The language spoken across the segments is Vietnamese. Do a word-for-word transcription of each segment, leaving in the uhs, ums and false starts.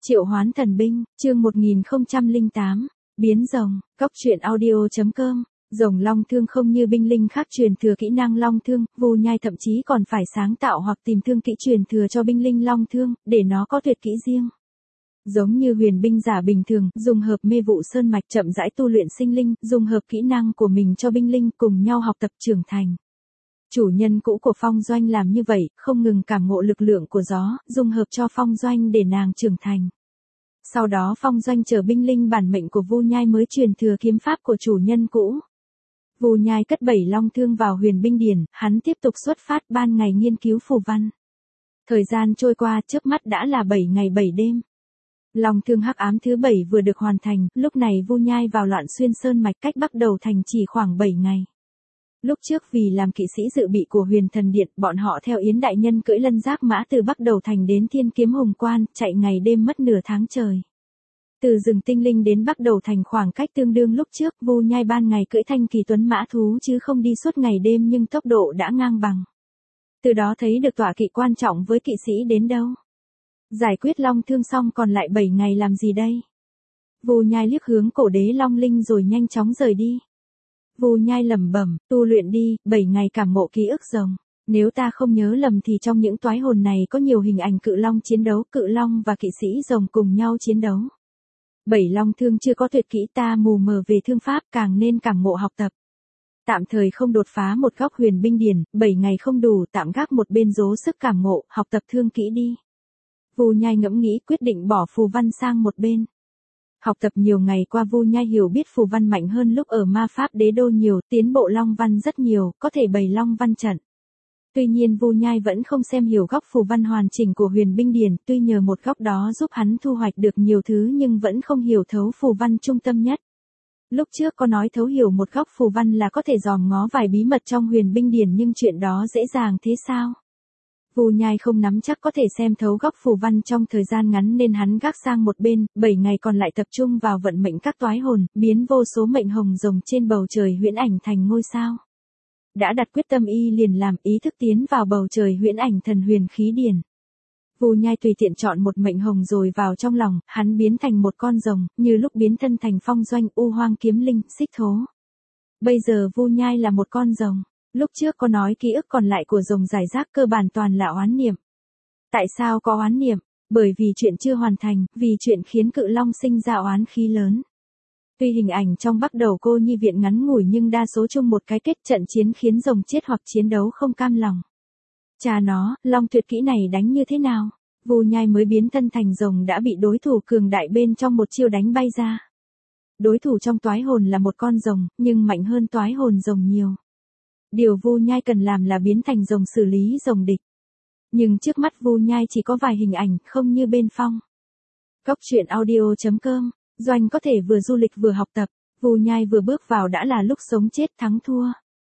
Triệu hoán thần binh, chương một nghìn không trăm lẻ tám, biến rồng, cóc truyện audio.com. Rồng long thương không như binh linh khác truyền thừa kỹ năng long thương, Vu Nhai thậm chí còn phải sáng tạo hoặc tìm thương kỹ truyền thừa cho binh linh long thương, để nó có tuyệt kỹ riêng. Giống như huyền binh giả bình thường, dùng hợp mê vụ sơn mạch chậm rãi tu luyện sinh linh, dùng hợp kỹ năng của mình cho binh linh cùng nhau học tập trưởng thành. Chủ nhân cũ của phong doanh làm như vậy, không ngừng cảm ngộ lực lượng của gió, dùng hợp cho phong doanh để nàng trưởng thành. Sau đó phong doanh chờ binh linh bản mệnh của Vu Nhai mới truyền thừa kiếm pháp của chủ nhân cũ. Vu Nhai cất bảy long thương vào huyền binh điển, hắn tiếp tục xuất phát ban ngày nghiên cứu phù văn. Thời gian trôi qua, trước mắt đã là bảy ngày bảy đêm. Long thương hắc ám thứ bảy vừa được hoàn thành, lúc này Vu Nhai vào Loạn Xuyên Sơn mạch cách Bắc Đầu Thành chỉ khoảng bảy ngày. Lúc trước vì làm kỵ sĩ dự bị của Huyền Thần Điện, bọn họ theo Yến đại nhân cưỡi lân giác mã từ Bắc Đầu Thành đến Thiên Kiếm Hùng Quan, chạy ngày đêm mất nửa tháng trời. Từ rừng tinh linh đến Bắc Đầu Thành khoảng cách tương đương lúc trước, Vu Nhai ban ngày cưỡi thanh kỳ tuấn mã thú chứ không đi suốt ngày đêm, nhưng tốc độ đã ngang bằng. Từ đó thấy được tọa kỵ quan trọng với kỵ sĩ đến đâu. Giải quyết long thương xong còn lại bảy ngày làm gì đây? Vu Nhai liếc hướng cổ đế long linh rồi nhanh chóng rời đi. Vu Nhai lẩm bẩm, tu luyện đi, bảy ngày cảm ngộ ký ức rồng. Nếu ta không nhớ lầm thì trong những toái hồn này có nhiều hình ảnh cự long chiến đấu, cự long và kỵ sĩ rồng cùng nhau chiến đấu. Bảy long thương chưa có tuyệt kỹ, ta mù mờ về thương pháp, càng nên cảm ngộ học tập. Tạm thời không đột phá một góc huyền binh điển, bảy ngày không đủ, tạm gác một bên dố sức cảm ngộ, học tập thương kỹ đi. Vu Nhai ngẫm nghĩ quyết định bỏ phù văn sang một bên. Học tập nhiều ngày qua Vu Nhai hiểu biết phù văn mạnh hơn lúc ở ma pháp đế đô nhiều, tiến bộ long văn rất nhiều, có thể bày long văn trận. Tuy nhiên Vu Nhai vẫn không xem hiểu góc phù văn hoàn chỉnh của huyền binh điển, tuy nhờ một góc đó giúp hắn thu hoạch được nhiều thứ nhưng vẫn không hiểu thấu phù văn trung tâm nhất. Lúc trước có nói thấu hiểu một góc phù văn là có thể dòm ngó vài bí mật trong huyền binh điển, nhưng chuyện đó dễ dàng thế sao? Vu Nhai không nắm chắc có thể xem thấu góc phù văn trong thời gian ngắn nên hắn gác sang một bên, bảy ngày còn lại tập trung vào vận mệnh các toái hồn, biến vô số mệnh hồng rồng trên bầu trời huyễn ảnh thành ngôi sao. Đã đặt quyết tâm y liền làm, ý thức tiến vào bầu trời huyễn ảnh thần huyền khí điển. Vu Nhai tùy tiện chọn một mệnh hồng rồi vào trong lòng, hắn biến thành một con rồng, như lúc biến thân thành phong doanh, u hoang kiếm linh, xích thố. Bây giờ Vu Nhai là một con rồng. Lúc trước có nói ký ức còn lại của rồng giải rác cơ bản toàn là oán niệm. Tại sao có oán niệm? Bởi vì chuyện chưa hoàn thành, vì chuyện khiến cự long sinh ra oán khí lớn. Tuy hình ảnh trong Bắc Đầu Cô Nhi viện ngắn ngủi nhưng đa số chung một cái kết, trận chiến khiến rồng chết hoặc chiến đấu không cam lòng. Cha nó, long tuyệt kỹ này đánh như thế nào? Vu Nhai mới biến thân thành rồng đã bị đối thủ cường đại bên trong một chiêu đánh bay ra. Đối thủ trong toái hồn là một con rồng, nhưng mạnh hơn toái hồn rồng nhiều. Điều Vu Nhai cần làm là biến thành rồng xử lý rồng địch. Nhưng trước mắt Vu Nhai chỉ có vài hình ảnh, không như bên phong. Cóc truyện audio.com, Doanh có thể vừa du lịch vừa học tập, Vu Nhai vừa bước vào đã là lúc sống chết thắng thua.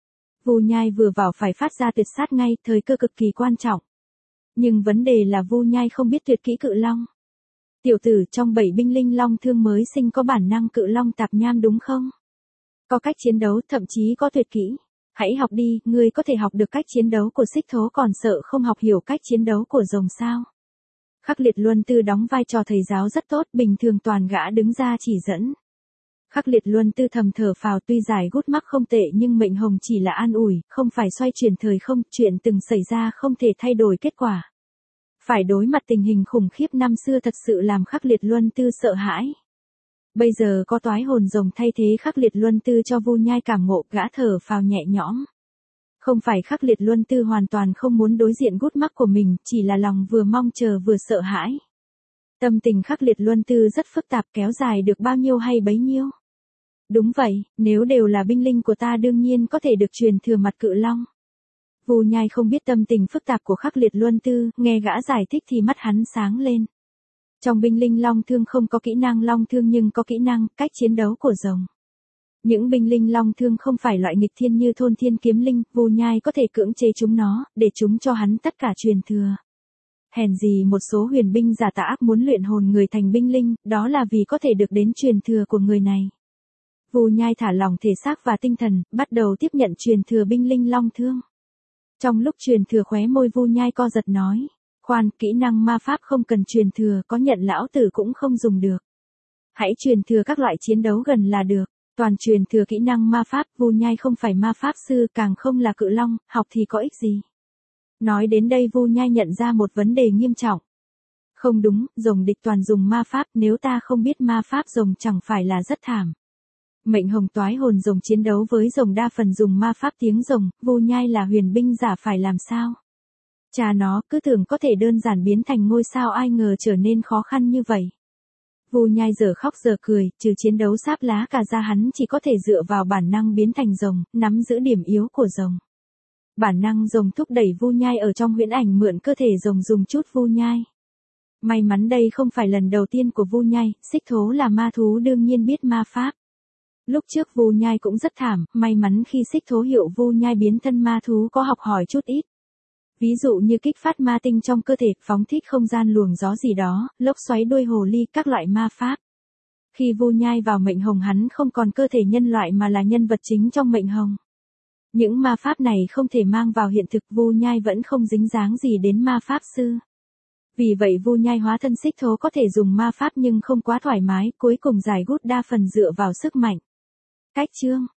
Vu Nhai vừa vào phải phát ra tuyệt sát ngay, thời cơ cực kỳ quan trọng. Nhưng vấn đề là Vu Nhai không biết tuyệt kỹ cự long. Tiểu tử, trong bảy binh linh long thương mới sinh có bản năng cự long tạp nham đúng không? Có cách chiến đấu, thậm chí có tuyệt kỹ. Hãy học đi, ngươi có thể học được cách chiến đấu của xích thố còn sợ không học hiểu cách chiến đấu của rồng sao? Khắc Liệt Luân Tư đóng vai trò thầy giáo rất tốt, bình thường toàn gã đứng ra chỉ dẫn. Khắc Liệt Luân Tư thầm thở phào, tuy giải gút mắc không tệ nhưng mệnh hồng chỉ là an ủi, không phải xoay chuyển thời không, chuyện từng xảy ra không thể thay đổi kết quả. Phải đối mặt tình hình khủng khiếp năm xưa thật sự làm Khắc Liệt Luân Tư sợ hãi. Bây giờ có toái hồn rồng thay thế Khắc Liệt Luân Tư cho Vu Nhai cảm ngộ, gã thở phào nhẹ nhõm. Không phải Khắc Liệt Luân Tư hoàn toàn không muốn đối diện gút mắc của mình, chỉ là lòng vừa mong chờ vừa sợ hãi. Tâm tình Khắc Liệt Luân Tư rất phức tạp, kéo dài được bao nhiêu hay bấy nhiêu. Đúng vậy, nếu đều là binh linh của ta đương nhiên có thể được truyền thừa mặt cự long. Vu Nhai không biết tâm tình phức tạp của Khắc Liệt Luân Tư, nghe gã giải thích thì mắt hắn sáng lên. Trong binh linh long thương không có kỹ năng long thương nhưng có kỹ năng, cách chiến đấu của rồng. Những binh linh long thương không phải loại nghịch thiên như thôn thiên kiếm linh, Vu Nhai có thể cưỡng chế chúng nó, để chúng cho hắn tất cả truyền thừa. Hèn gì một số huyền binh giả tà ác muốn luyện hồn người thành binh linh, đó là vì có thể được đến truyền thừa của người này. Vu Nhai thả lỏng thể xác và tinh thần, bắt đầu tiếp nhận truyền thừa binh linh long thương. Trong lúc truyền thừa khóe môi Vu Nhai co giật nói, Khoan, kỹ năng ma pháp không cần truyền thừa, có nhận lão tử cũng không dùng được. Hãy truyền thừa các loại chiến đấu gần là được. Toàn truyền thừa kỹ năng ma pháp, Vu Nhai không phải ma pháp sư, càng không là cự long, học thì có ích gì. Nói đến đây Vu Nhai nhận ra một vấn đề nghiêm trọng. Không đúng, rồng địch toàn dùng ma pháp, nếu ta không biết ma pháp rồng chẳng phải là rất thảm. Mệnh hồng toái hồn rồng chiến đấu với rồng đa phần dùng ma pháp tiếng rồng, Vu Nhai là huyền binh giả phải làm sao? Cha nó, cứ tưởng có thể đơn giản biến thành ngôi sao, ai ngờ trở nên khó khăn như vậy. Vu Nhai giờ khóc giờ cười, trừ chiến đấu sáp lá cả ra hắn chỉ có thể dựa vào bản năng biến thành rồng, nắm giữ điểm yếu của rồng. Bản năng rồng thúc đẩy Vu Nhai ở trong huyễn ảnh mượn cơ thể rồng dùng chút Vu Nhai. May mắn đây không phải lần đầu tiên của Vu Nhai, Xích Thố là ma thú đương nhiên biết ma pháp. Lúc trước Vu Nhai cũng rất thảm, may mắn khi Xích Thố hiệu Vu Nhai biến thân ma thú có học hỏi chút ít. Ví dụ như kích phát ma tinh trong cơ thể, phóng thích không gian luồng gió gì đó, lốc xoáy đuôi hồ ly, các loại ma pháp. Khi Vu Nhai vào mệnh hồng hắn không còn cơ thể nhân loại mà là nhân vật chính trong mệnh hồng. Những ma pháp này không thể mang vào hiện thực, Vu Nhai vẫn không dính dáng gì đến ma pháp sư. Vì vậy Vu Nhai hóa thân Xích Thố có thể dùng ma pháp nhưng không quá thoải mái, cuối cùng giải gút đa phần dựa vào sức mạnh. Cách chương